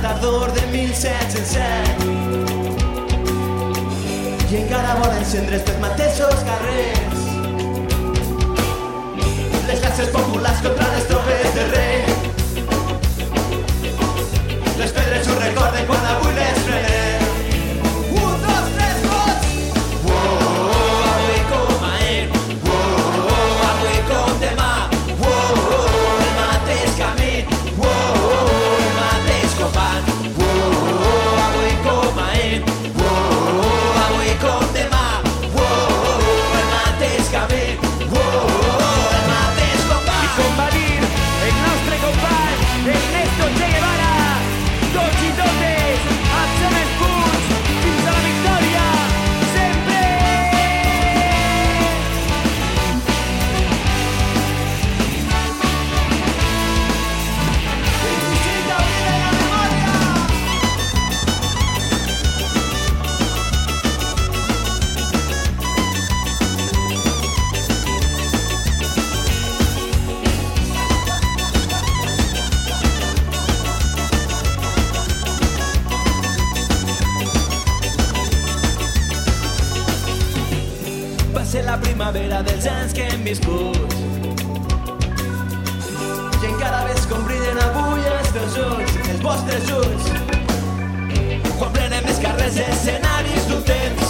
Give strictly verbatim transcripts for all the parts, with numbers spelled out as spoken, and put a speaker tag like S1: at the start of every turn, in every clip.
S1: tardor de mil set-cents set i encara volen encendre els mateixos carrers. Les classes populars contra les tropes de rei. Les pedres ho recorden quan avui les frenem. Un, dos, tres, dos! Wow, avui com ahir. Wow, avui com demà. Wow, el mateix camí. Wow, el mateix company. Wow, avui com ahir. Wow, avui com demà. Wow, el mateix camí. Wow, el mateix company.
S2: I combatir el nostre company Ernesto Che Guevara. Tots i totes, alcem els punys fins a la victòria, sempre!
S1: Visita vive la memòria! Va ser la primavera dels anys que hem viscut i encara ves com brillen avui els teus ulls, els vostres ulls, quan prenem els carrers escenaris d'un temps,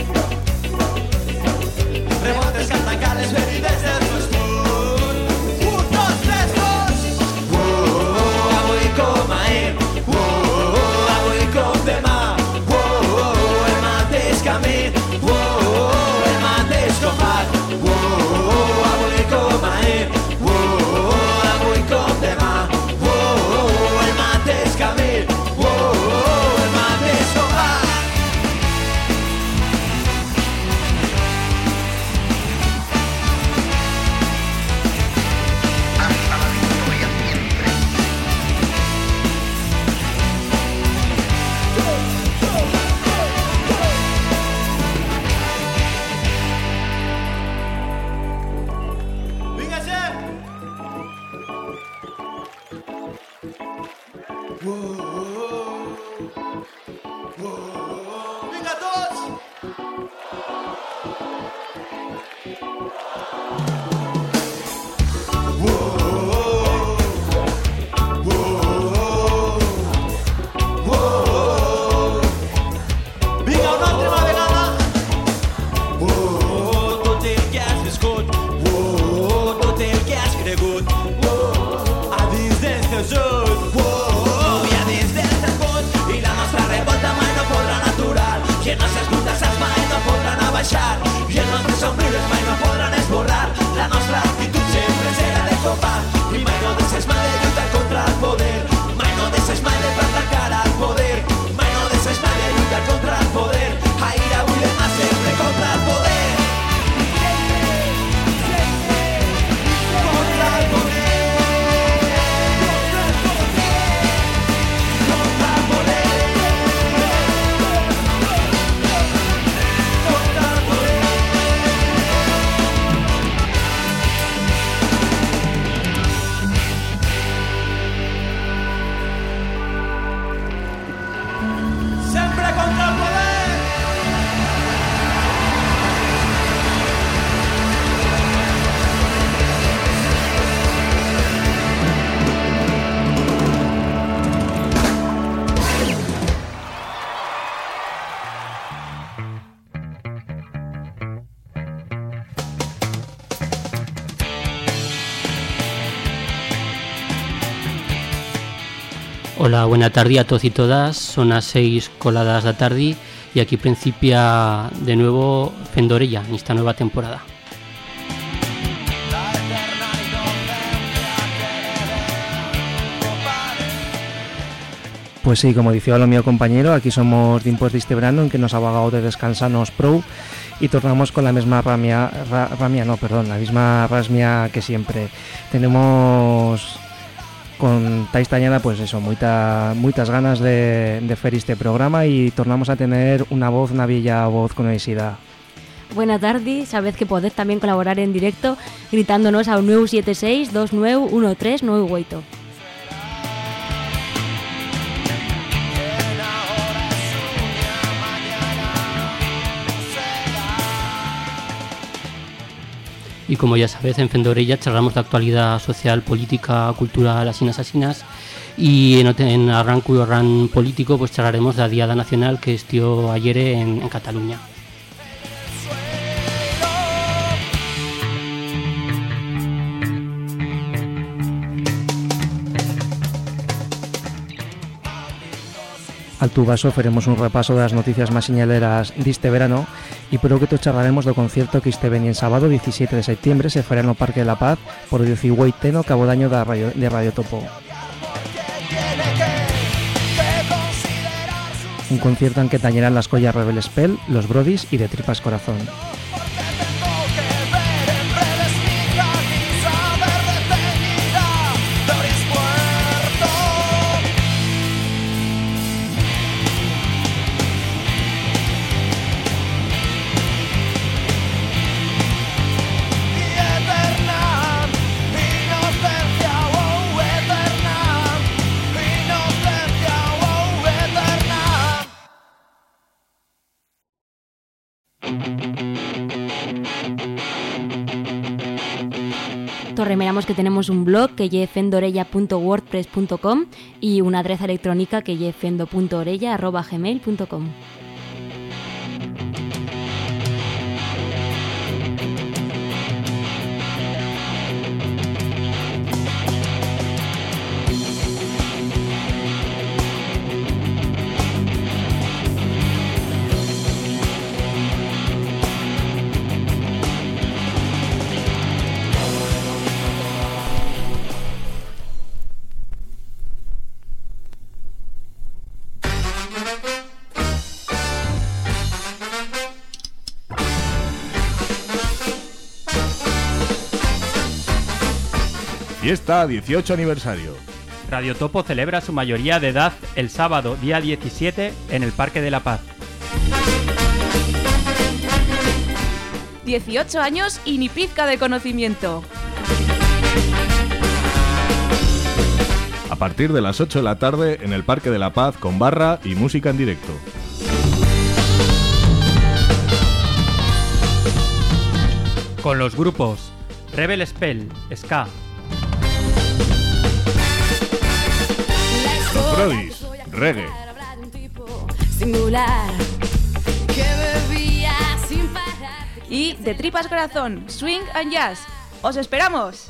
S1: revoltes que han tancat les ferides dels meus punts. Un, dos, tres, dos! Wow, avui com ahir. Wow, avui com demà. Wow, el mateix camí. Wow, el mateix company. Wow, avui com ahir. Wow, avui com demà. Wow, el mateix camí. Wow, el mateix company. Vinga, gent! Wow, wow. Vinga, tots! Wow, wow, wow. Vinga, una altra vegada! Oh, tot el que has viscut, oh, tot el que has cregut, oh, a dins dels teus ulls, oh, i a dins dels teus punys, i la nostra revolta mai no podran aturar, i els nostres contassats mai no podran abaixar, i els nostres somriures mai no podran esborrar, la nostra actitud sempre serà de combat, i mai no deixes mai de lluitar contra el poder, mai no deixes mai de plantar cara al poder, mai no deixes mai de lluitar contra el poder, ahir, avui, demà, sempre contra el poder. Contra el poder. Contra el poder. Contra el poder. Sempre contra el poder.
S3: Hola, buena tarde a todos y todas. Son las seis coladas de la tarde y aquí principia de nuevo Fendorella en esta nueva temporada.
S4: Pues sí, como decía lo mío compañero, aquí somos tiempos de este verano en que nos ha vagado de descansarnos pro y tornamos con la misma ramia, ra, ramia no, perdón, la misma rasmia que siempre. Tenemos con Tais Tañada, pues eso, muita, muchas ganas de, de hacer este programa y tornamos a tener una voz, una bella voz conocida.
S5: Buenas tardes, sabed que podéis también colaborar en directo gritándonos a un nueve siete seis dos nueve uno tres nueve ocho.
S3: y como ya sabes, en Fendorella charlamos de actualidad social, política, cultural, asinas, asinas, y en, en arranco y arran político pues charlaremos de la Diada Nacional que estió ayer en, en Cataluña.
S4: Al tu vaso faremos un repaso das noticias máis señaleras diste verano e polo que te charlaremos do concierto que este veni en sábado diecisiete de septiembre se fará no Parque de la Paz por o diecioito cabo daño da radio, de Radio Topo. Un concierto en que tañerán las collas Rebel Spell, Los Brodis y De Tripas Corazón.
S5: Remeramos que tenemos un blog que lle fendorella punto wordpress punto com y una adresa electrónica que lle fendo punto orella arroba gmail punto com.
S6: Fiesta dieciocho aniversario.
S7: Radio Topo celebra su mayoría de edad el sábado, día diecisiete, en el Parque de la Paz.
S8: dieciocho años y ni pizca de conocimiento.
S6: A partir de las ocho de la tarde en el Parque de la Paz con barra y música en directo.
S7: Con los grupos Rebel Spell, Ska,
S6: Los Brodis, Reggae,
S8: y De Tripas Corazón, Swing and Jazz. ¡Os esperamos!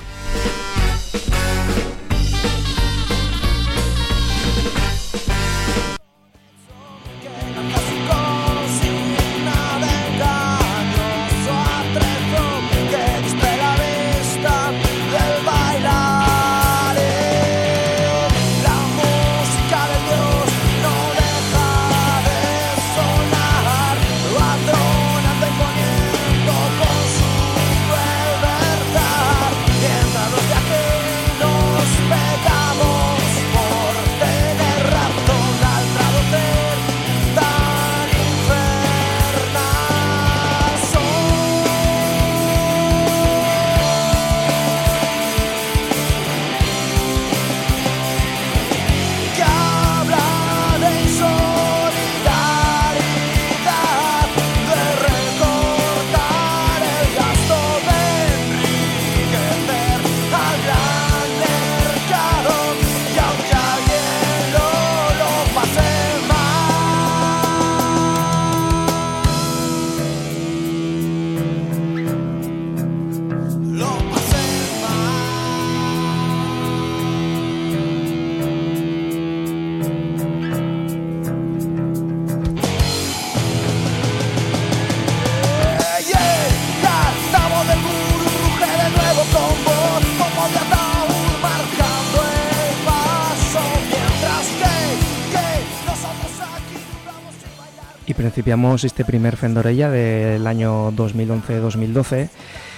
S4: Principiamos este primer Fendorella del año dos mil once dos mil doce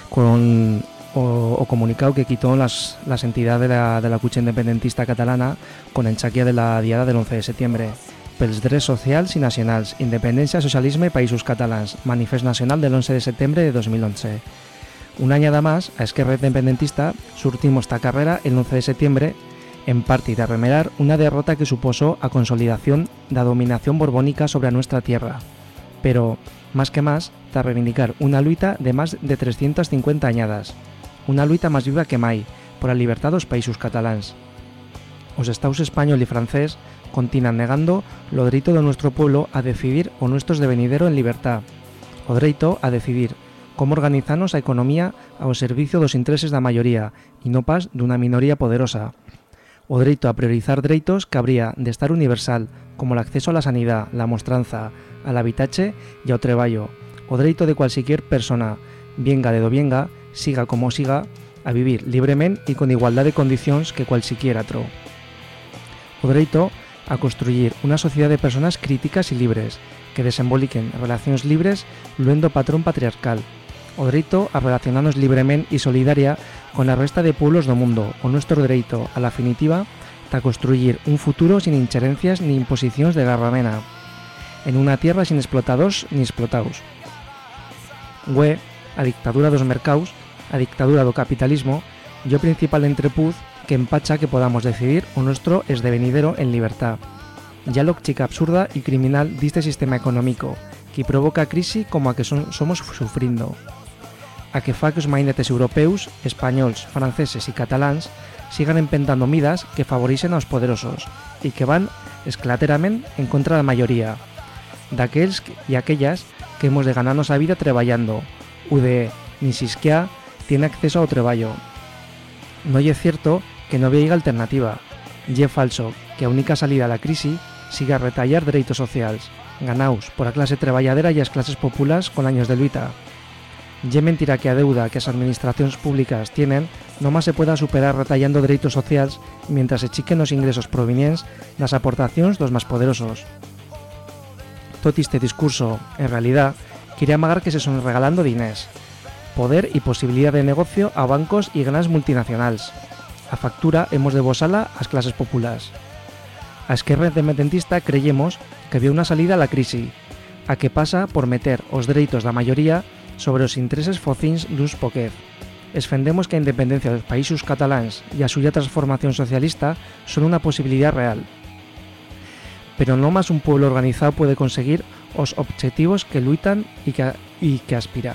S4: con o, o comunicado que quitó las, las entidades de la, de la cucha independentista catalana con enxaquia de la diada del once de septiembre. Pels drets socials i nacionals, independència, socialisme i països catalans, manifest nacional del once de septiembre de dos mil once. Un any además, a Esquerra Independentista surtimos esta carrera el once de septiembre en parte de remerar una derrota que supuso a consolidación de la dominación borbónica sobre nuestra tierra. Pero, Más que más, ta reivindicar una luita de más de trescientas cincuenta añadas. Una luita más viva que mai, por la libertad dos países catalans. Os estados español y francés continúan negando lo derecho de nuestro pueblo a decidir o nuestros devenidero en libertad, o derecho a decidir cómo organizarnos a economía ao servicio dos intereses da mayoría e no pas dunha minoría poderosa, o derecho a priorizar dereitos que habría de estar universal, como el acceso a la sanidad, la mostranza, al habitache e ao traballo, o derecho de cualquier persona, vienga de do vienga, siga como siga, a vivir libremente y con igualdad de condiciones que cualquier otro. O derecho a construir una sociedad de personas críticas y libres, que desemboliquen relaciones libres luendo patrón patriarcal. O derecho a relacionarnos libremente y solidaria con la resta de pueblos do mundo, o nuestro derecho, a la definitiva, a construir un futuro sin injerencias ni imposiciones de garramena, en una tierra sin explotados ni explotados. Güe, a dictadura dos mercados, a dictadura do capitalismo, y o principal entrepuz que empacha que podamos decidir o nuestro esdevenidero en libertad. Ya lo chica absurda y criminal diste sistema económico, que provoca crisis como a que son, somos sufrindo. A que fa que os mainetes europeus, españols, franceses y catalans sigan empentando midas que favorecen aos poderosos y que van esclateramente en contra da mayoría, daquels y aquellas que hemos de ganarnos a vida traballando, u de ni sisquea tiene acceso ao traballo. No é cierto que no veiga alternativa, y é falso que a única salida a la crisis siga retallar dereitos sociales, ganaus por a clase traballadera e as clases populares con años de luita. Y é mentira que a deuda que as administracións públicas tienen nomás se pueda superar retallando dereitos sociales mientras se chiquen os ingresos provenientes das aportacións dos más poderosos. Tot este discurso, en realidad, quiere amagar que se son regalando diners, poder y posibilidad de negocio a bancos y grandes multinacionales. A factura hemos de bosala ás clases populares. A Esquerra Independentista creyemos que había una salida a la crisis, a que pasa por meter os dereitos da mayoría sobre os intereses focins duns poquez. Esfendemos que a independencia dos países catalans e a suya transformación socialista son una posibilidad real. Pero no más un pueblo organizado puede conseguir os objetivos que luitan y que, y que aspira.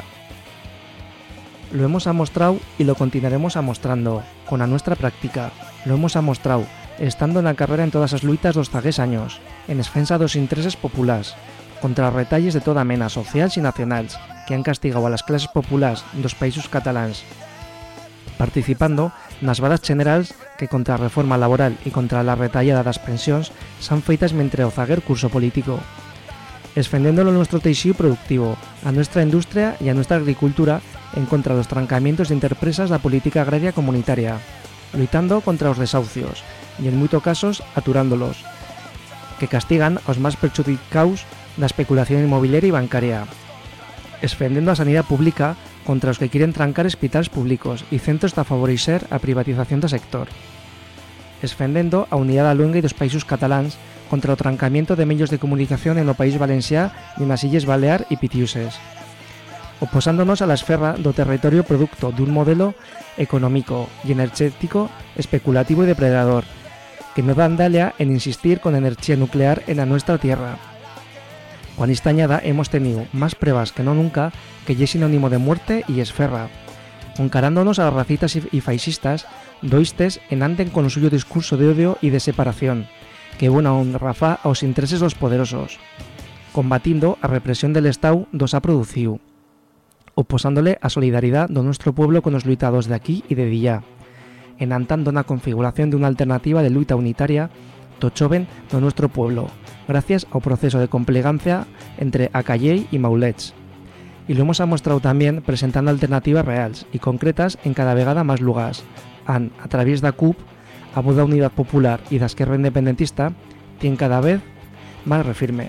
S4: Lo hemos amostrado y lo continuaremos amostrando, con a nuestra práctica. Lo hemos amostrado, estando en la carrera en todas as luitas dos zagués años, en defensa dos intereses populares, contra retalles de toda mena, sociales y nacionales, que han castigado a las clases populares dos países catalans, participando nas varas generals que contra a reforma laboral y contra la retallada das pensións s'han feitas mentre o zaguer curso político, esfendéndolo nuestro teixido productivo, a nuestra industria y a nuestra agricultura en contra de los trancamientos de interpresas da política agraria comunitaria, luitando contra os desahucios y en muchos casos aturándolos, que castigan aos más perjudicados da especulación inmobiliaria y bancaria, esfendendo a sanidade pública contra os que quieren trancar hospitales públicos y centros para favorecer a privatización do sector, esfendendo a unidade da luenga e dos países catalans contra o trancamiento de medios de comunicación en o País Valencià e nas Illes Balear e Pitiuses, oposándonos a la esferra do territorio producto dun modelo económico e energético especulativo e depredador, que no dan dalia en insistir con energía nuclear en a nuestra tierra. Con esta añada hemos tenido más pruebas que no nunca que é sinónimo de muerte y esferra, encarándonos a las racitas y faixistas doistes en anden con o suyo discurso de odio y de separación, que buena honra fa aos intereses dos poderosos, combatindo a represión del Estado dos ha producido, oposándole a solidaridad do nuestro pueblo con os luitados de aquí y de dillá, enantando na configuración de una alternativa de luita unitaria do choven do nuestro pueblo, gracias ao proceso de complegancia entre Acallei y Maulets. Y lo hemos mostrado también presentando alternativas reales y concretas en cada vegada más lugares, an, a través da C U P, a voz da Unidad Popular y da Esquerra Independentista, tien cada vez más refirme.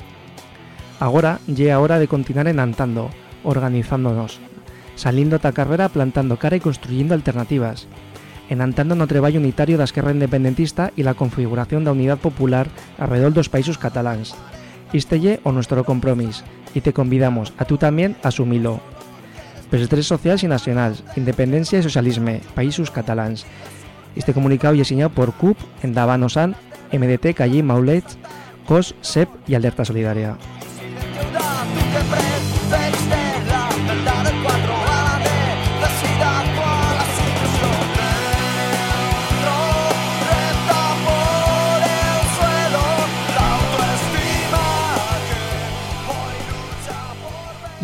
S4: Agora lle a hora de continuar enantando, organizándonos, salindo da carrera plantando cara y construyendo alternativas, enantando no traballo unitario da Esquerra Independentista y la configuración da Unidad Popular alrededor dos países catalans. Este lle o nuestro compromiso y te convidamos a tú también a asumilo. Presos sociales y nacionales, independencia y socialisme, países catalans. Este comunicado es diseñado por C U P, Endavant Osan, M D T, Callei, Maulets, C O S, S E P y Alerta Solidaria.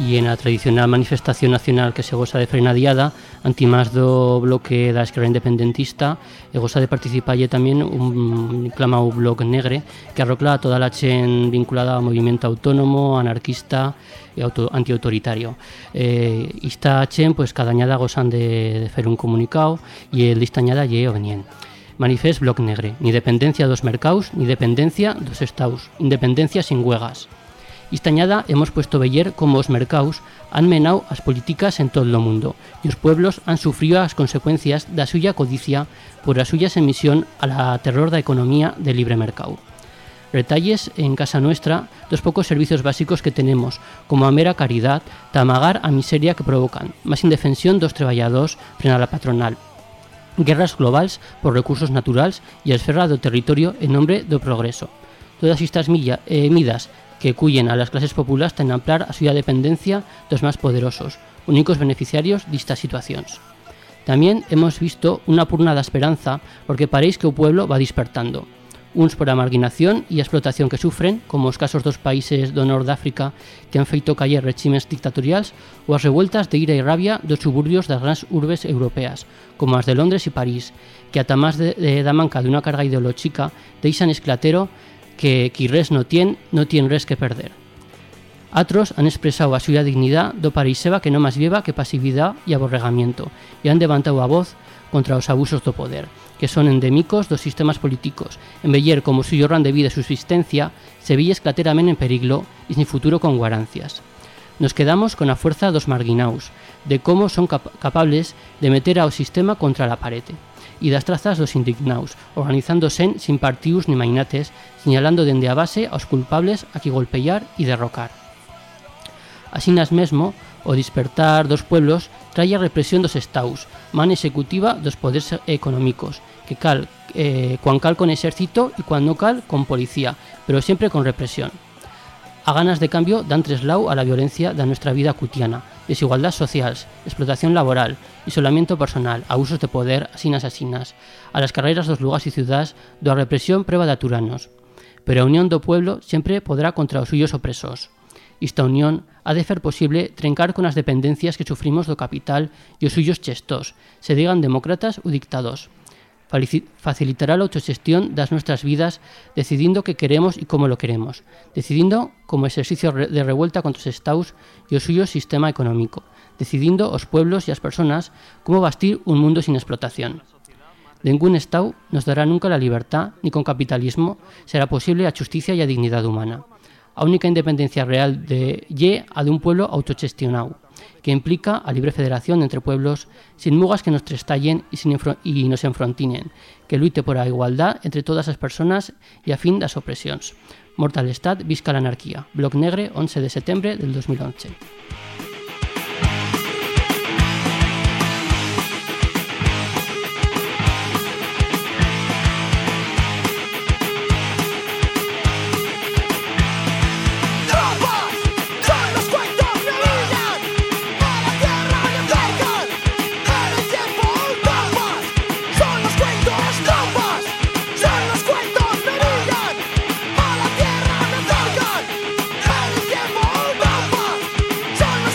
S3: y en la tradicional manifestación nacional que se goza de frenadiada, antimás do bloque da esquerra independentista, e goza de participar tamén un clamado Bloc Negre que arrocla a toda la chen vinculada ao movimento autónomo, anarquista e auto, antiautoritario. Eh, esta chen, pues, cada añada gozan de, de fer un comunicado e el dista añada lle o venien. Manifest Bloc Negre, ni dependencia dos mercaus, ni dependencia dos estaus, independencia sin huegas. Esta añada hemos puesto veller como os mercaus han menao as políticas en todo o mundo e os pueblos han sufrido as consecuencias da suya codicia por a suya emisión a la terror da economía de libre mercado. Retalles en casa nuestra dos pocos servicios básicos que tenemos, como a mera caridad, tamagar a miseria que provocan, más indefensión dos treballadors frente a la patronal, guerras globales por recursos naturales y a esfera do territorio en nombre do progreso. Todas estas milla, eh, midas que cuyen a las clases populares ten amplar a súa dependencia dos máis poderosos, únicos beneficiarios destas situacións. Tamén hemos visto unha purnada esperanza porque paréis que o pueblo va despertando. Uns por a marginación e a explotación que sufren, como os casos dos países do Nord de África que han feito caer regimes dictatoriais, ou as revueltas de ira e rabia dos suburbios das grandes urbes europeas, como as de Londres e París, que ata máis de, de, da manca dunha carga ideolóxica deixan esclatero que qui res no tien, no tien res que perder. Atros han expresado a súa dignidad do pariseba que non máis lleva que pasividad e aborregamiento e han levantado a voz contra os abusos do poder, que son endémicos dos sistemas políticos, en veller como o suyo ran de vida e subsistencia se ville esclateramente en periglo e sin futuro con guarancias. Nos quedamos con a fuerza dos marginaus, de como son cap capables de meter ao sistema contra la parete, e das trazas dos indignaus, organizándose sin partidos ni mainates, señalando dende a base aos culpables a que golpear e derrocar. Asinas mesmo, o despertar dos pueblos trae a represión dos estaus, man executiva dos poderes económicos, que cal, eh, cuan cal con exército e cuan no cal con policía, pero siempre con represión. A ganas de cambio dan treslau a la violencia da nuestra vida cotidiana, desigualdad sociales, explotación laboral, isolamiento personal, abusos de poder, asinas asinas, a las carreras dos lugares e ciudades do a represión prueba de aturanos. Pero a unión do pueblo sempre podrá contra os suyos opresores. Esta unión ha de fer posible trencar con as dependencias que sufrimos do capital e os suyos chestos, se digan demócratas ou dictados. Facilitará la autogestión das nuestras vidas decidiendo qué queremos y cómo lo queremos, decidiendo como ejercicio de revuelta contra os estaus e o suyo sistema económico, decidiendo os pueblos e as personas cómo bastir un mundo sin explotación. Ningún estado nos dará nunca la libertad, ni con capitalismo será posible a justicia e a dignidade humana. A única independencia real de ye a de un pueblo autogestionado, que implica a libre federación entre pueblos sin mugas que nos trestallen y, sin y nos enfrontinen, que luite por a igualdad entre todas as personas e a fin das opresións. Mortal Estat, visca la anarquía. Bloc Negre, once de septiembre del dos mil once.
S9: Son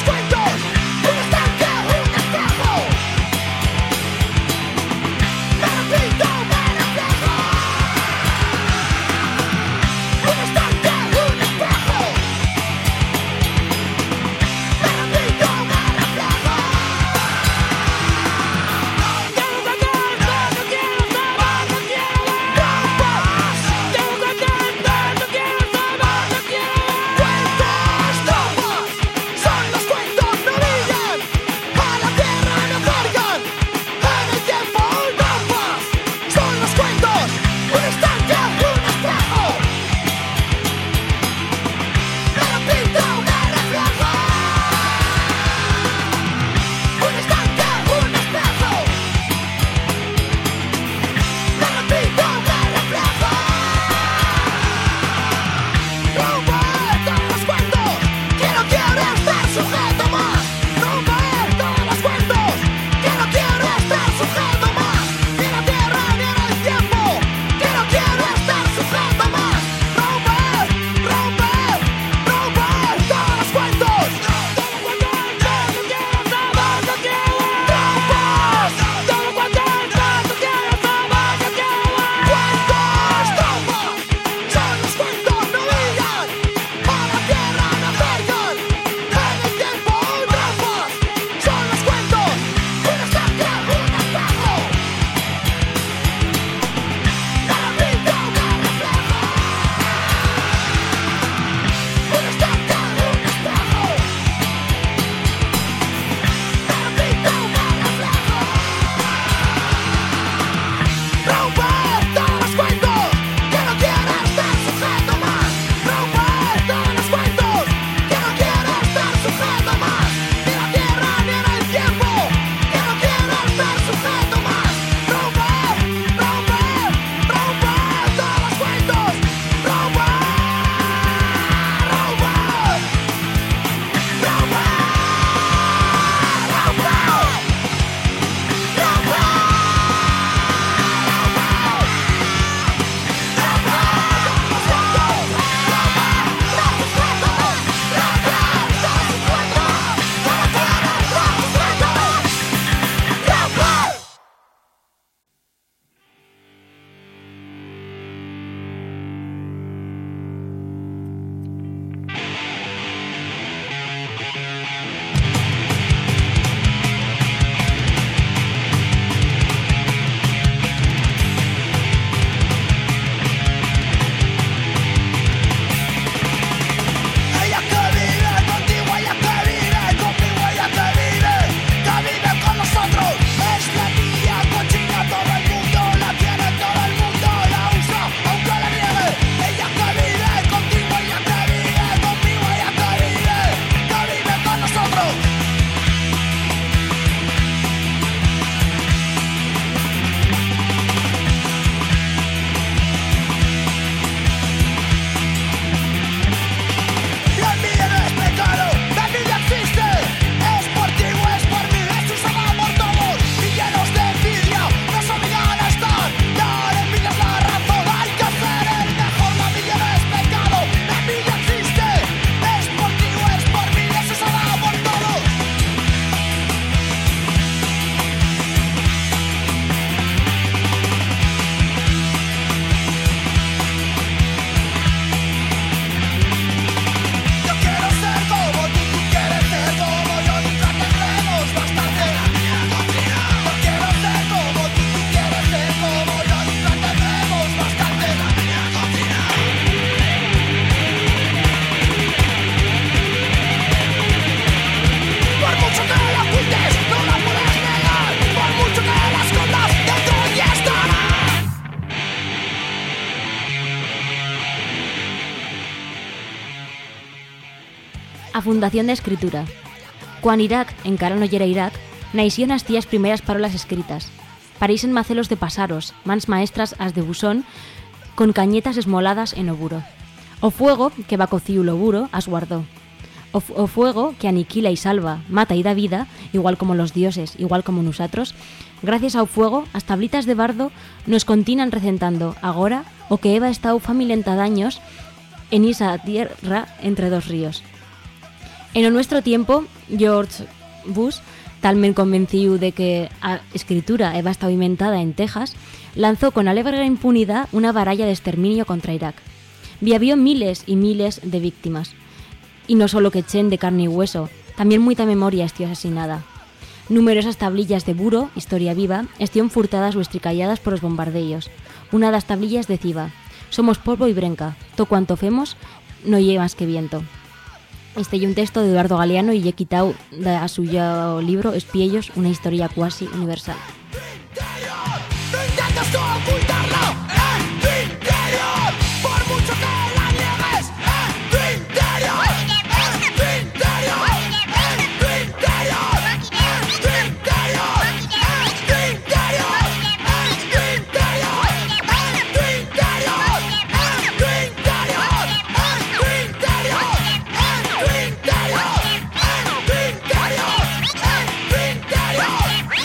S5: A fundación de escritura. Quan Irak encara no era Irak, naixien as tías primeras parolas escritas. Pareixen macelos de pasaros, mans maestras as de busón, con cañetas esmoladas en o buro. O fuego, que va cociu lo buro, as guardó. O, o fuego, que aniquila y salva, mata y da vida, igual como los dioses, igual como nosotros, gracias ao fuego, as tablitas de bardo nos continan recentando agora o que Eva estau familenta daños en esa tierra entre dos ríos. En o nuestro tiempo, George Bush, talmente convencido de que a escritura eba estado inventada en Texas, lanzó con alegre impunidad una baralla de exterminio contra Irak. Vi había miles y miles de víctimas. Y no solo que echen de carne y hueso, también mucha memoria estió asesinada. Numerosas tablillas de buro, historia viva, estían furtadas o estricalladas por los bombardeos. Una das tablillas decía: somos polvo y brenca, to cuanto femos no lle más que viento. Este es un texto de Eduardo Galeano y lle quitado de a suyo libro Espiellos, una historia cuasi universal.
S1: No intentes tú ocultarlo en tu interior, por mucho que la niegues en tu interior, en tu interior, en tu interior, en tu interior, en tu interior, en tu interior, en tu interior, en tu interior, en tu interior, en tu interior, en tu interior, en tu interior, en tu interior.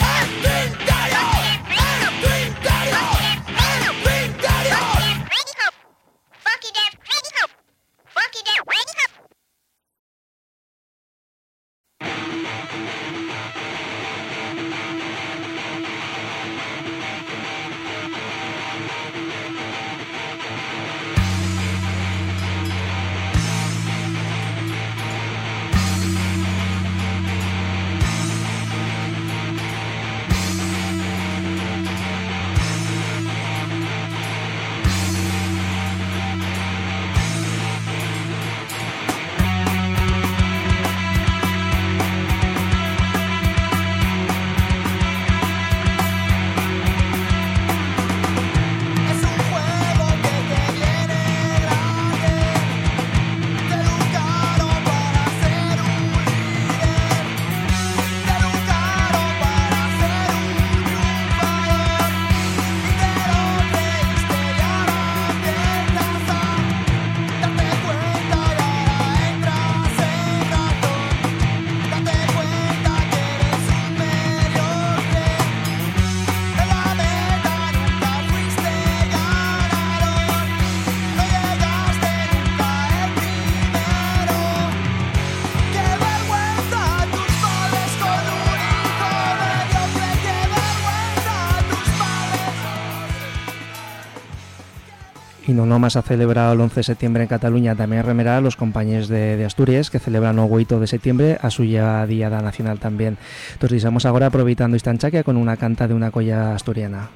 S4: Y no nomás ha celebrado el once de septiembre en Cataluña, también remerá a los compañeros de, de Asturias que celebran el oito de septiembre a suya Diada Nacional también. Entonces estamos ahora aprovechando esta anchaquia con una canta de una colla asturiana.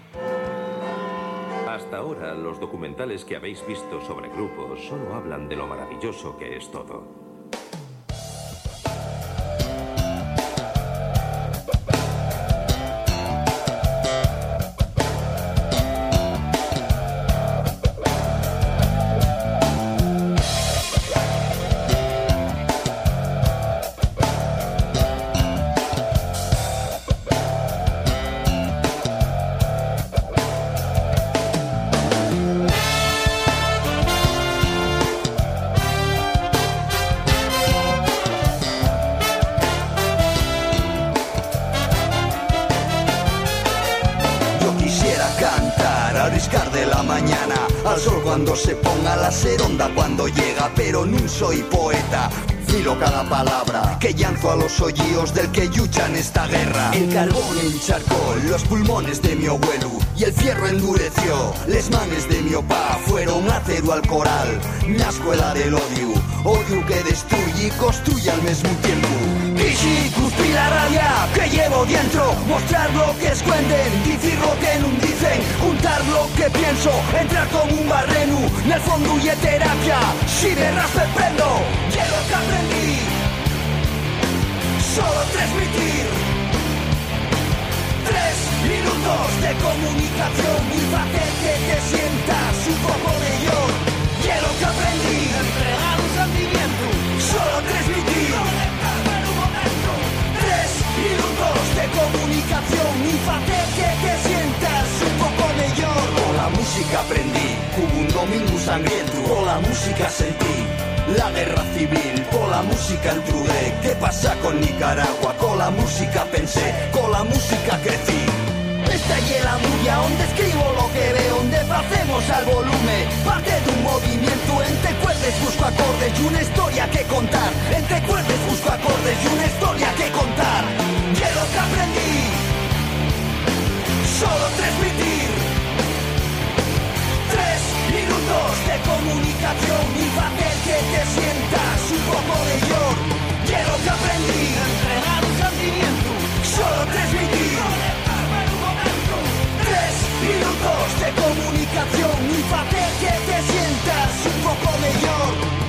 S9: Hasta ahora los documentales que habéis visto sobre grupos solo hablan de lo maravilloso que es todo.
S10: Al sol cuando se ponga la seronda cuando llega, pero no soy poeta. Filo cada palabra que llanzo a los hoyíos del que luchan esta guerra. El carbón encharcó los pulmones de mi abuelo y el fierro endureció. Les manes de mi opa fueron acero al coral. La escuela del odio, odio que destruye y construye al mismo tiempo. Crisis, cuspir la rabia que llevo dentro, mostrar lo que esconden, decir lo que no dicen, juntar lo que pienso, entrar como un barreno, en el fondo y terapia, si de raspe prendo, quiero que aprendí, solo transmitir, tres minutos de comunicación y hacer que te sientas un poco de yo, quiero que aprendí, entregar un sentimiento, solo tres domingo sangriento. Pola música sentí la guerra civil, pola música entrudé. ¿Qué pasa con Nicaragua? Con la música pensé, con la música crecí. Esta y la muya, donde escribo lo que veo, donde hacemos al volumen, parte de un movimiento. Entre cuerdes busco acordes y una historia que contar. Entre cuerdes busco acordes y una historia que contar. Y es lo que aprendí, solo transmitir. Tres minutos de comunicación y hacer que te sientas un poco mejor. Y es lo que aprendí, entregar un sentimiento, solo transmitir. Minutos de comunicación y hacer que te sientas un poco mejor.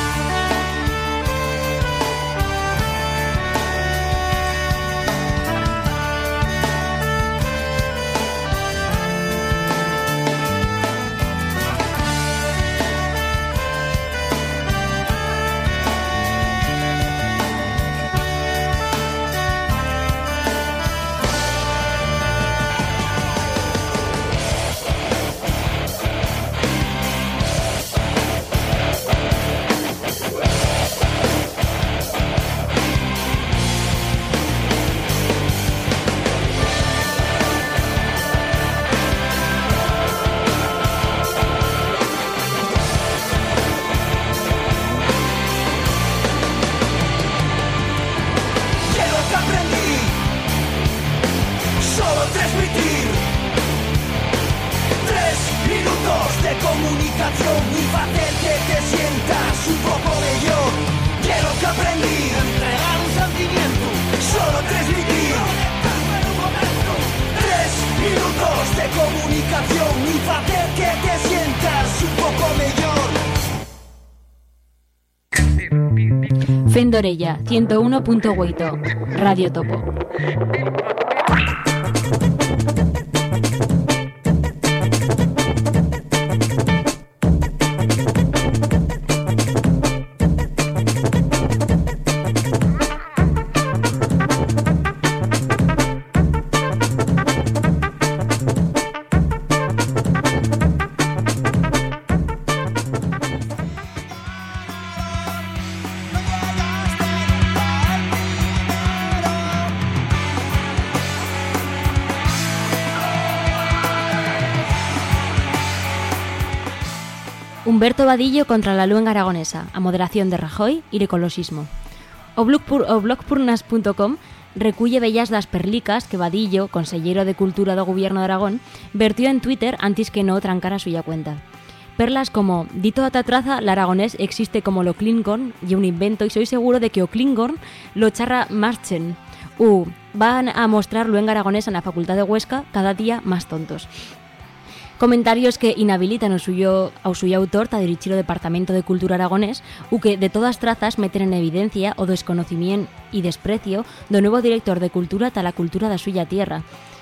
S5: Fendorella, ciento uno punto ocho, Radio Topo. Humberto Vadillo contra la luenga aragonesa, a moderación de Rajoy y l'ecologismo. O blog, pur, o blog purnas punto com reculle bellas das perlicas que Vadillo, consellero de Cultura do Gobierno de Aragón, vertió en Twitter antes que no trancara suya cuenta. Perlas como, dito a tatraza, la aragonés existe como lo Klingon y un invento y soy seguro de que o Klingon lo charra marchen. U, van a mostrar luenga aragonesa en la Facultad de Huesca cada día más tontos. Comentarios que inhabilitan ao suyo, ao suyo autor ta dirigir o Departamento de Cultura aragonés u que de todas trazas meten en evidencia o desconocimiento y desprecio do nuevo director de Cultura ta la cultura da suya tierra,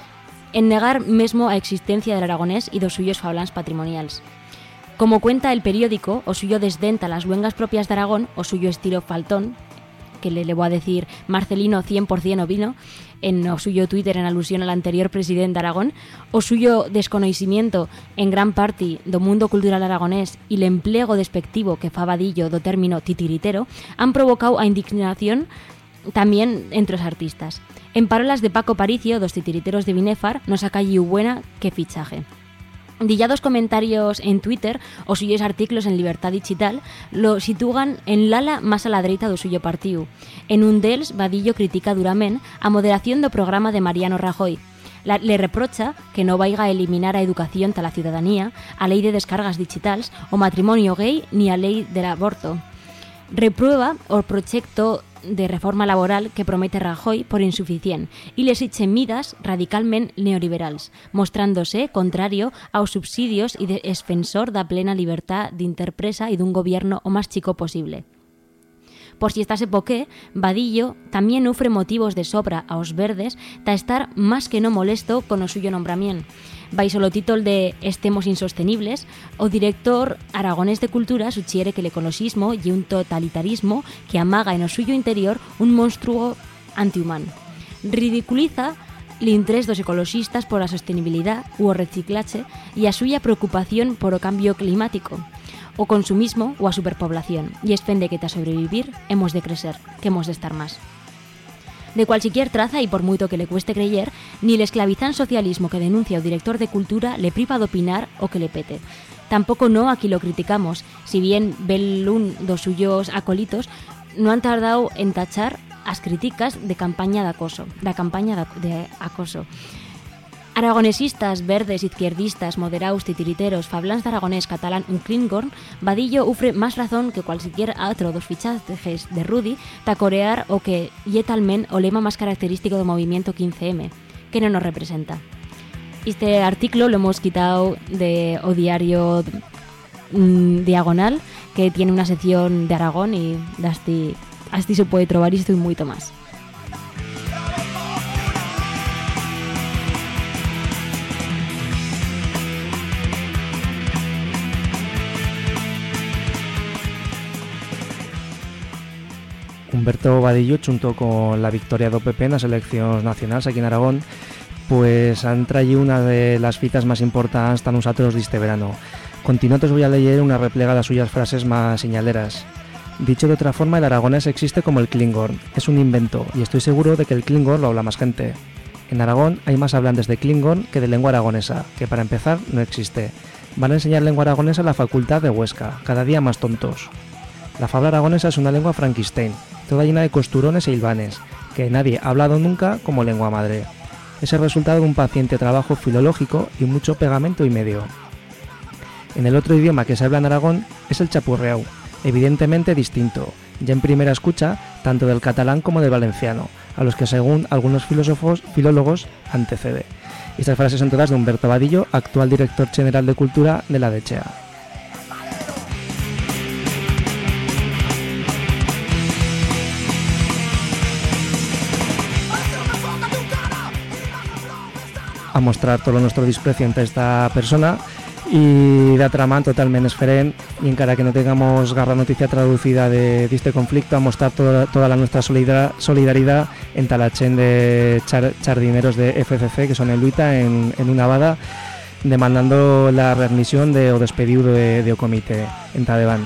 S5: en negar mesmo a existencia del aragonés y dos suyos fablans patrimoniales. Como cuenta el periódico, o suyo desdenta las luengas propias de Aragón, o suyo estilo faltón, que le, le voy a decir Marcelino cien por ciento ovino, en o suyo Twitter en alusión al anterior presidente de Aragón, o suyo desconocimiento en gran parte do mundo cultural aragonés y el empleo despectivo que fa Vadillo do término titiritero, han provocado a indignación también entre los artistas. En parolas de Paco Paricio, dos titiriteros de Binefar, nos acalliu buena que fichaje. Dillados comentarios en Twitter o suyos artículos en Libertad Digital lo sitúan en l'ala más a la dereita do suyo partido. En un dels, Vadillo critica duramente a moderación do programa de Mariano Rajoy. La, le reprocha que no vaya a eliminar a educación ta la ciudadanía, a ley de descargas digitales, o matrimonio gay ni a ley del aborto. Reprueba o proyecto de reforma laboral que promete Rajoy por insuficiente y les eche midas radicalmente neoliberales, mostrándose contrario aos subsidios y de defensor da plena libertad de interpresa y de un gobierno o más chico posible. Por si estase poqué, Vadillo también ofre motivos de sobra aos verdes ta estar más que no molesto con o suyo nombramiento. Baixo lo título de Estemos insostenibles, o director aragonés de Cultura sugiere que el ecologismo y un totalitarismo que amaga en o suyo interior un monstruo antihumano. Ridiculiza l'interés dos ecoloxistas pola sostenibilidade ou o reciclaxe e a súa preocupación por o cambio climático, o consumismo ou a superpoblación, e esfende que ta sobrevivir hemos de crecer, que hemos de estar más. De cualquier traza, y por mucho que le cueste creyer, ni el esclavizán socialismo que denuncia o director de cultura le priva de opinar o que le pete. Tampoco no aquí lo criticamos, si bien Belún dos suyos acolitos no han tardado en tachar as críticas de campaña de acoso, da campaña de acoso. Aragonesistas, verdes, izquierdistas, moderados, titiriteros, fablans de aragonés, catalán, un klingon, Vadillo ufre más razón que cualquier otro dos fichajes de Rudy ta corear o que ye talmen o lema más característico del movimiento quince eme, que no nos representa. Este artículo lo hemos quitado de o diario mmm, Diagonal, que tiene una sección de Aragón y así, así se puede trobar esto y mucho más.
S4: Humberto Vadillo, junto con la victoria do P P en las elecciones nacionales aquí en Aragón, pues han traído una de las citas más importantes para nosotros de este verano. Continuamente os voy a leer una replega de las suyas frases más señaleras. Dicho de otra forma, el aragonés existe como el Klingon. Es un invento, y estoy seguro de que el Klingon lo habla más gente. En Aragón hay más hablantes de Klingon que de lengua aragonesa, que para empezar no existe. Van a enseñar lengua aragonesa en la facultad de Huesca, cada día más tontos. La fabla aragonesa es una lengua Frankenstein, toda llena de costurones e hilvanes, que nadie ha hablado nunca como lengua madre. Es el resultado de un paciente trabajo filológico y mucho pegamento y medio. En el otro idioma que se habla en Aragón es el chapurreau, evidentemente distinto, ya en primera escucha tanto del catalán como del valenciano, a los que según algunos filósofos, filólogos antecede. Estas frases son todas de Humberto Vadillo, actual director general de Cultura de la D H E A. A mostrar todo nuestro desprecio ante esta persona y de atramán totalmente diferente, y encara que no tengamos garra noticia traducida de, de este conflicto, a mostrar toda, toda la nuestra solidaridad en Talachén de char, chardineros de F C C que son en luita en, en una vada demandando la readmisión de, o despedido de, de o comité en Tadeván.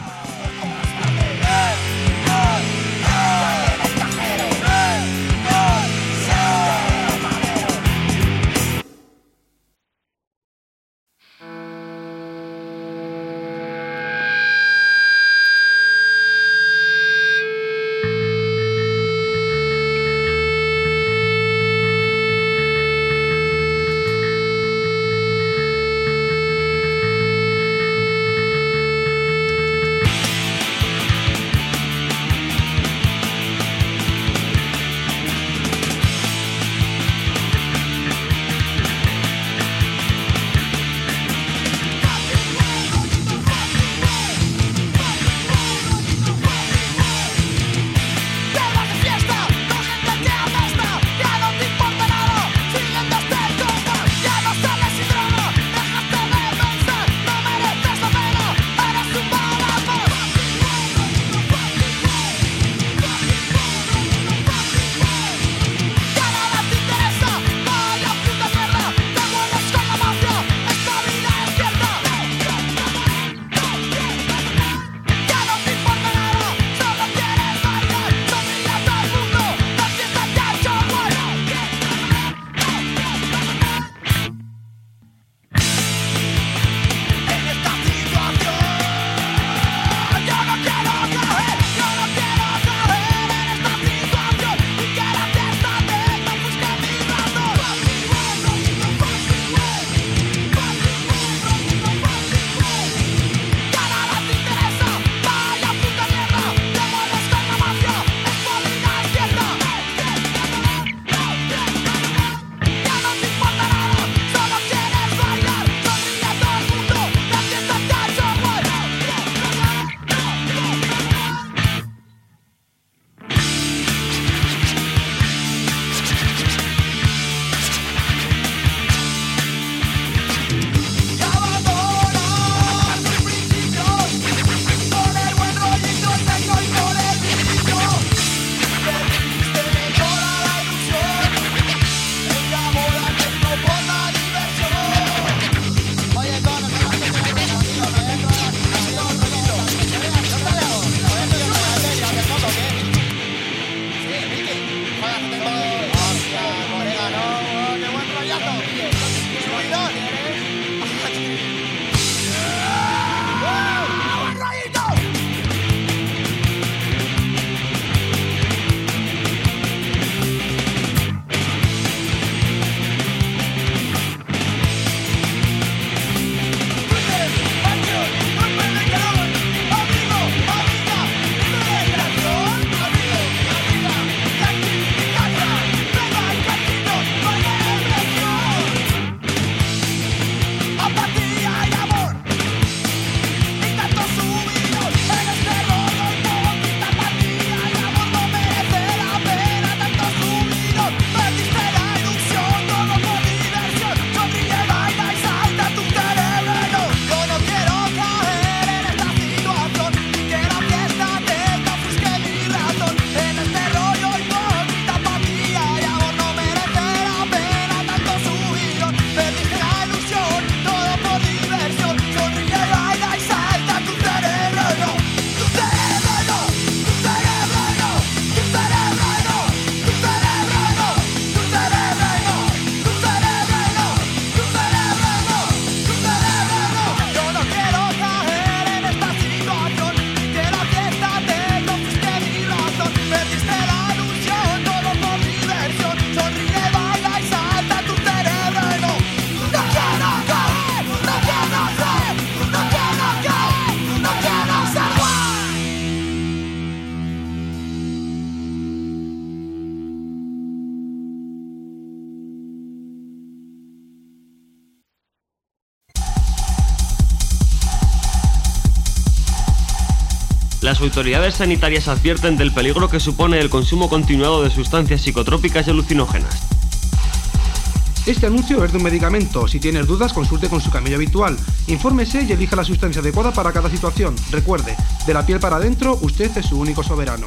S11: Las autoridades sanitarias advierten del peligro que supone el consumo continuado de sustancias psicotrópicas y alucinógenas.
S12: Este anuncio es de un medicamento. Si tienes dudas, consulte con su camello habitual. Infórmese y elija la sustancia adecuada para cada situación. Recuerde, de la piel para adentro, usted es su único soberano.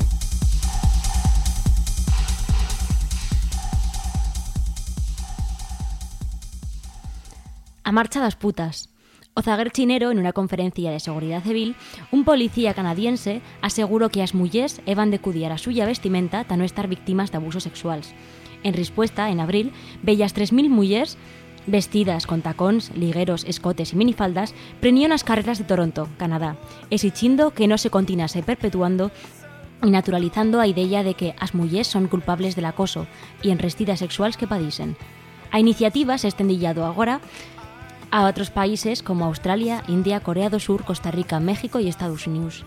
S5: A marcha das putas. O zaguer chinero, en una conferencia de seguridad civil, un policía canadiense aseguró que as mullers evan de cudiar a suya vestimenta ta no estar víctimas de abusos sexuals. En respuesta, en abril, bellas tres mil mullers vestidas con tacóns, ligueros, escotes y minifaldas prenían as carreras de Toronto, Canadá, exigindo que no se continuase perpetuando y naturalizando a idea de que as mullers son culpables del acoso y enrestidas sexuals que padicen. A iniciativa se estendillado agora a otros países como Australia, India, Corea do Sur, Costa Rica, México y Estados Unidos.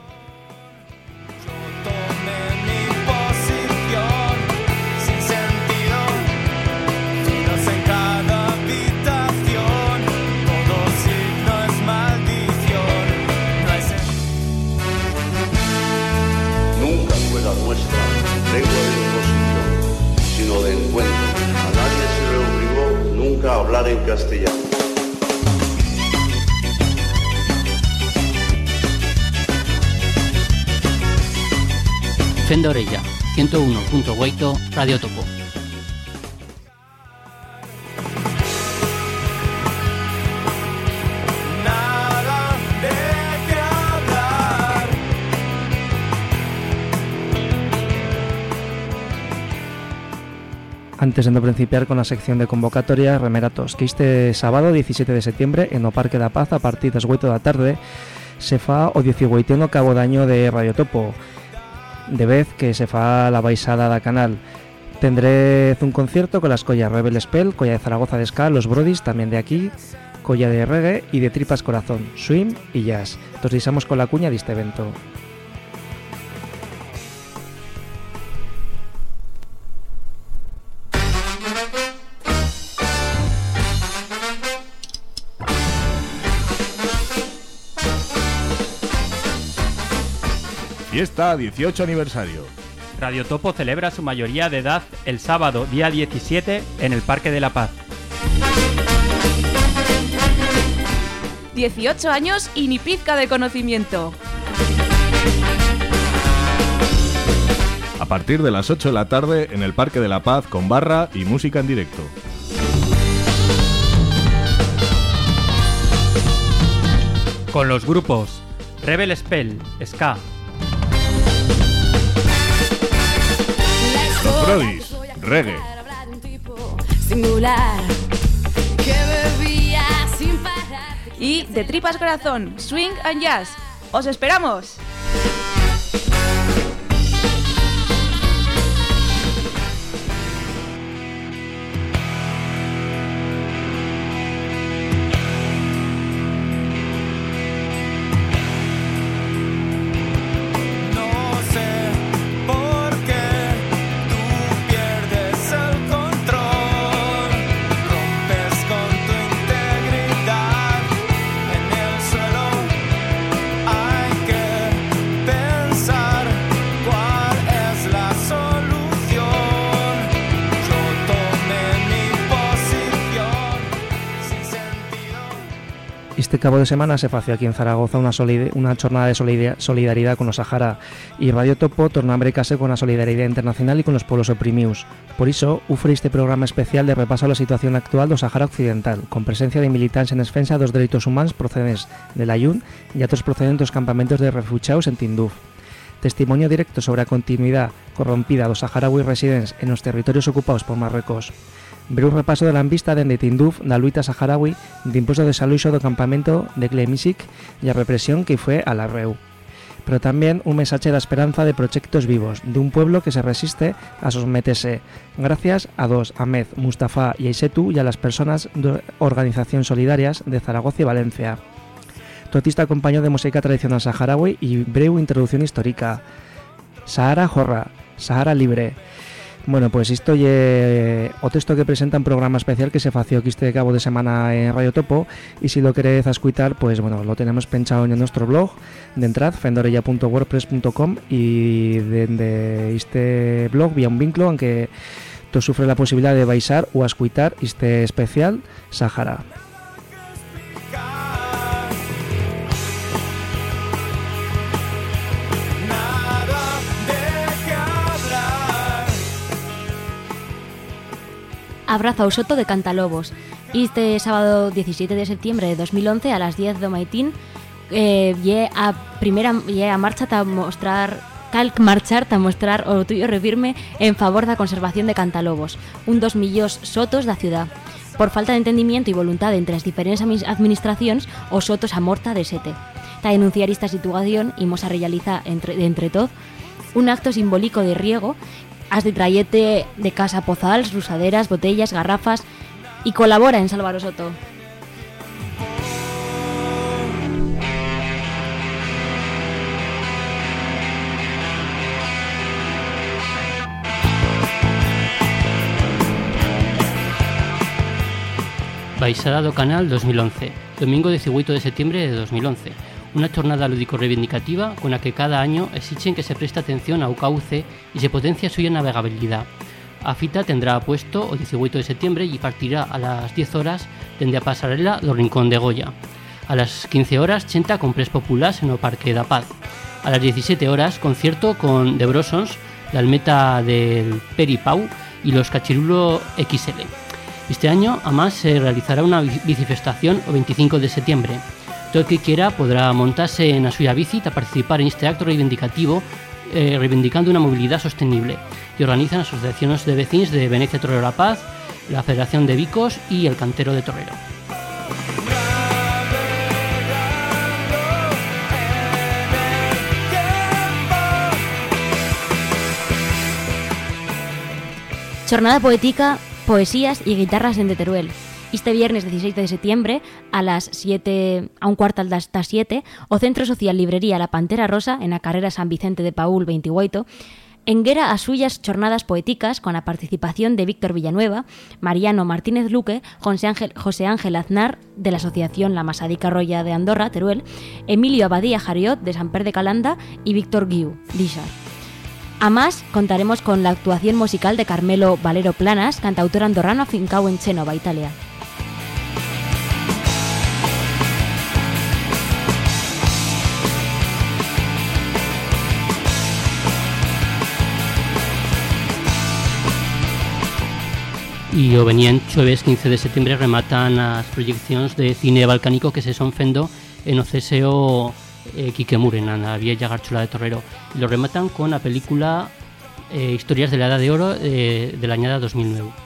S13: Nunca fue la nuestra lengua de imposición, sino de encuentro. A nadie se le obligó nunca a hablar en castellano.
S3: Fenda Orella, ciento uno punto ocho Radio Topo.
S4: Antes de principiar con la sección de convocatoria, remeratos que este sábado diecisiete de septiembre en o Parque da Paz a partir das oito da tarde se fa o dieciocho cabo de año de Radio Topo. De vez que se fa la baixada da canal. Tendré un concierto con las collas Rebel Spell, colla de Zaragoza de Ska, Los Brodis, también de aquí, colla de reggae y de tripas corazón, swing y jazz. Entonces disamos con la cuña de este evento.
S6: Fiesta dieciocho aniversario.
S7: Radio Topo celebra su mayoría de edad el sábado, día diecisiete, en el Parque de la Paz.
S8: dieciocho años y ni pizca de conocimiento.
S6: A partir de las ocho de la tarde en el Parque de la Paz con barra y música en directo.
S7: Con los grupos Rebel Spell, Ska,
S6: Los Brodis, reggae.
S14: Singular, que bebía sin parar.
S8: Y de tripas corazón, swing and jazz. ¡Os esperamos!
S4: Este cabo de semana se fació aquí en Zaragoza una, solide, una jornada de solidaridad con los Sahara y Radio Topo torna a embrecase con la solidaridad internacional y con los pueblos oprimidos. Por iso, ufre este programa especial de repaso a la situación actual do Sahara Occidental, con presencia de militantes en defensa dos dereitos humanos procedentes de la U N y otros procedentes dos campamentos de refugiados en Tinduf. Testimonio directo sobre a continuidad corrompida dos saharauis residentes en los territorios ocupados por Marruecos. Breu repaso de la vista dende Tinduf da luita saharaui de imposto de desaloixo do campamento de Clemisic y a represión que fue a la Reu. Pero también un mensaje de esperanza de proyectos vivos, de un pueblo que se resiste a someterse, gracias a dos, Ahmed, Mustafa y Aisetu y a las personas de organizaciones solidarias de Zaragoza y Valencia. Totista acompañó de música tradicional saharaui y breu introducción histórica. Sahara Jorra, Sahara Libre. Bueno, pues isto lle o texto que presenta un programa especial que se fació aquí este cabo de semana en Radio Topo, y si lo queréis escuchar, pues bueno, lo tenemos pensado en nuestro blog de entrad, fendorella punto wordpress punto com, y desde este blog vía un vínculo aunque tú sufre la posibilidad de baixar o escuchar este especial Sahara.
S5: Abraza o Soto de Cantalobos. Este sábado diecisiete de septiembre de dos mil once a las diez do maitín eh, lle a primera lle a marcha ta mostrar cal marchar ta mostrar o tuyo refirme en favor da conservación de Cantalobos, un dos millóns sotos da ciudad. Por falta de entendimiento e voluntade entre as diferentes administracións, os sotos a morta de sete. Ta denunciar esta situación, imos a realizar entre, entre todos un acto simbólico de riego as de trayete de casa pozals, rusaderas, botellas, garrafas, y colabora en salvar o soto.
S3: Baixada do Canal dos mil once, domingo dieciocho de septiembre de dos mil once. Una jornada lúdico-reivindicativa con la que cada año exigen que se preste atención ao cauce y se potencia a súa navegabilidad. A fita tendrá puesto o dieciocho de septiembre y partirá a las diez horas dende a pasarela do Rincón de Goya. A las quince horas, chenta con pres populares en o Parque da Paz. A las diecisiete horas, concierto con The Brosons, la almeta del Peri Pau y los Cachirulo equis ele. Este año, además, se realizará una bicifestación o veinticinco de septiembre. Todo el que quiera podrá montarse en la suya bici a participar en este acto reivindicativo, eh, reivindicando una movilidad sostenible, y organizan las asociaciones de vecinos de Venecia Torrero La Paz, la Federación de Vicos y el Cantero de Torrero.
S5: Jornada poética, poesías y guitarras en de Teruel. Este viernes dieciséis de septiembre a las siete, a un cuarto de las siete, o Centro Social Librería La Pantera Rosa, en la carrera San Vicente de Paúl veintiocho, enguera as suyas jornadas poéticas con la participación de Víctor Villanueva, Mariano Martínez Luque, José Ángel, José Ángel Aznar, de la Asociación La Masadica Roya de Andorra, Teruel, Emilio Abadía Jariot, de Sant Per de Calanda, y Víctor Guiu, d'Ixar. Además, contaremos con la actuación musical de Carmelo Valero Planas, cantautor andorrano afincado en Génova, Italia.
S3: Y o venían jueves quince de septiembre rematan las proyecciones de cine balcánico que se son fendo en o C S O eh, Quique Muren, en la Vieja Garchula de Torrero. Y lo rematan con la película eh, Historias de la Edad de Oro eh, de la añada dos mil nueve.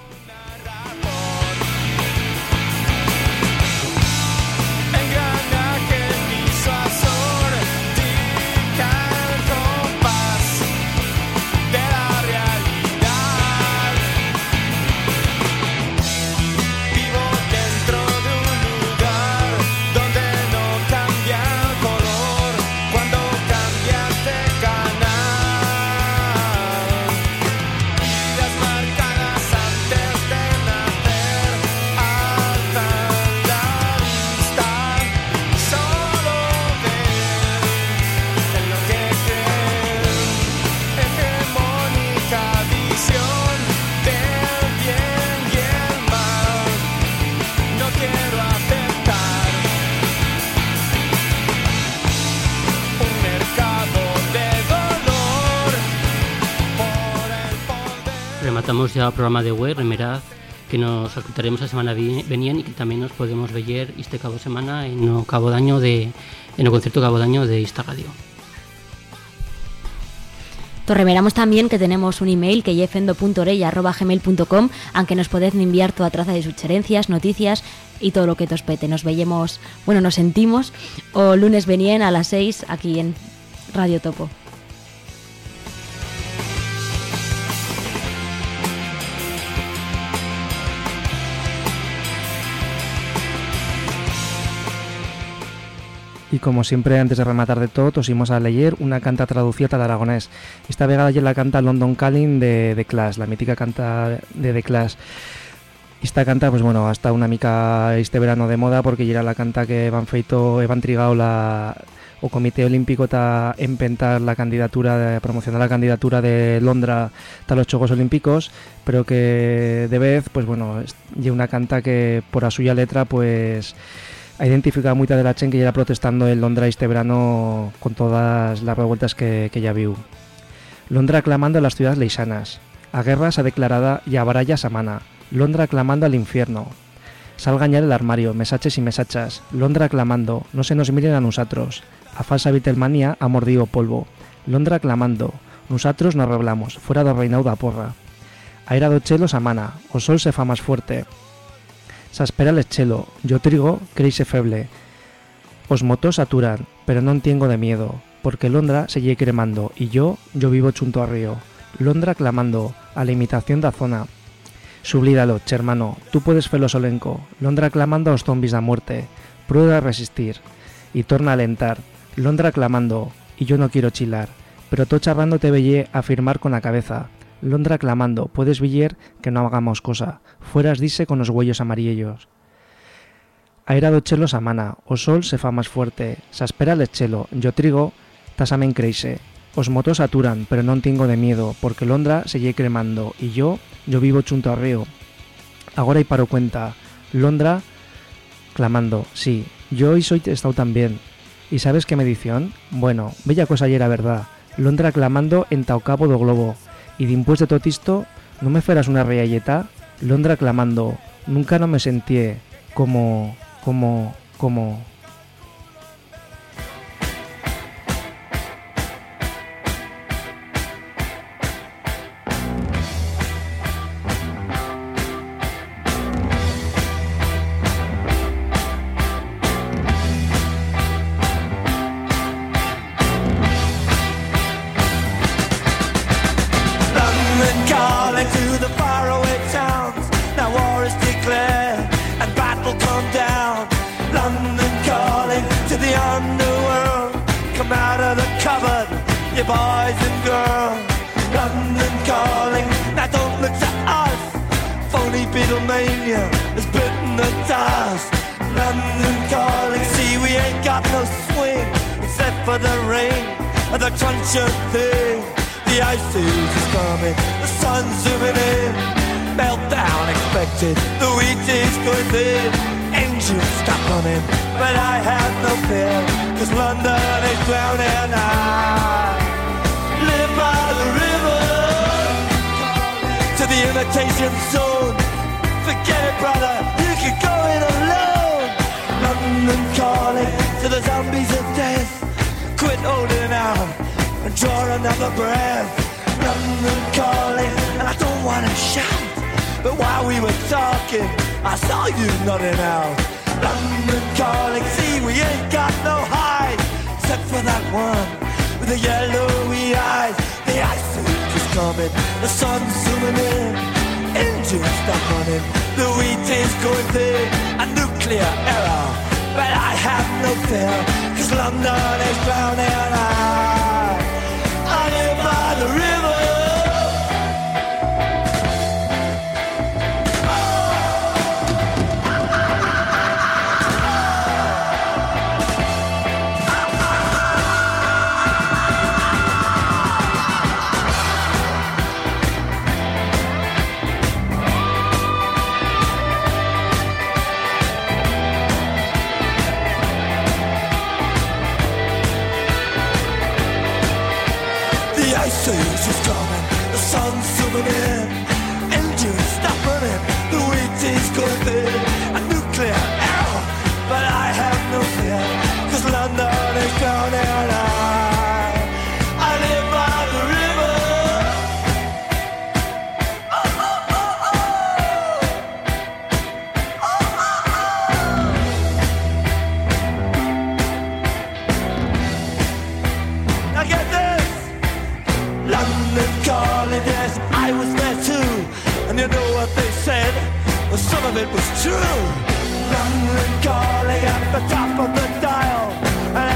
S3: Rematamos ya el programa de web, remerad que nos escucharemos la semana venien y que también nos podemos ver este cabo de semana en el cabo de año de en el concierto cabo de año de esta radio.
S5: Te remeramos también que tenemos un email que es fendo punto orella arroba gmail punto com, aunque nos podéis enviar toda traza de sugerencias, noticias y todo lo que te os pete. Nos veíamos, bueno, nos sentimos o lunes venien a las seis aquí en Radio Topo.
S4: Y como siempre, antes de rematar de todo, os íbamos a leer una canta traducida al aragonés. Esta vegada ya la canta London Calling de The Clash, la mítica canta de The Clash. Esta canta, pues bueno, hasta una mica este verano de moda, porque ya era la canta que van feito, van trigado la o Comité Olímpico ta empentar la candidatura, de, promocionar la candidatura de Londra a los Juegos Olímpicos, pero que de vez, pues bueno, es una canta que por a suya letra, pues ha identificado mucha de la chen que ya era protestando en Londra este verano con todas las revueltas que, que ya viu. Londra clamando a las ciudades leisanas, a guerras a declarada y a barallas a mana. Londra clamando al infierno. Salgañar el armario, mesaches y mesachas. Londra clamando, no se nos miren a nosotros. A falsa Beatlemanía ha mordido polvo. Londra clamando, nosotros nos reblamos, fuera do reinado da porra. Aira do chelo sa mana, o sol se fa más fuerte. S'espera el chelo, yo trigo, creise feble. Os motos saturan, pero non tengo de miedo, porque Londra se lle cremando, y yo, yo vivo chunto a río. Londra clamando, a la imitación da zona. Sublídalo, chermano, tú puedes felo solenco. Londra clamando a los zombies da muerte. Prueba a resistir. Y torna a alentar. Londra clamando, y yo no quiero chilar. Pero tú charrando te veye a firmar con la cabeza. Londra clamando, puedes villar que no hagamos cosa. Fueras dice con los huellos amarillos. Aira do chelo sa mana, o sol se fa más fuerte. S'espera el chelo, yo trigo, tasamen creise. Os motos saturan, pero non tengo de miedo, porque Londra se lle cremando, y yo, yo vivo chunto a río. Agora y paro cuenta, Londra clamando, sí, yo hoy soy estado también. ¿Y sabes qué medición? Bueno, bella cosa ayer era verdad. Londra clamando en tao cabo do globo. Y dimpués de tot isto, ¿no me fueras una rialleta? Londra clamando, nunca no me sentí como, como, como...
S1: The wheat is going thin, engines stop running, but I have no fear, cause London is drowning. I live by the river, to the imitation zone. Forget it, brother, you can go it alone. London calling to the zombies of death. Quit holding out and draw another breath. London calling, and I don't wanna shout, but while we were talking, I saw you nodding out. London calling, see we ain't got no hide, except for that one with the yellowy eyes. The ice age is coming, the sun's zooming in, engines stop running, the wheat is going thin, a nuclear error, but I have no fear, cause London is drowning. I, I live by the river. Some of it was true. London calling at the top of the dial, and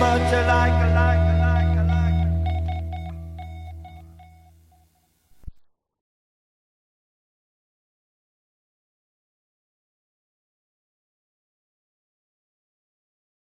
S1: touch her like a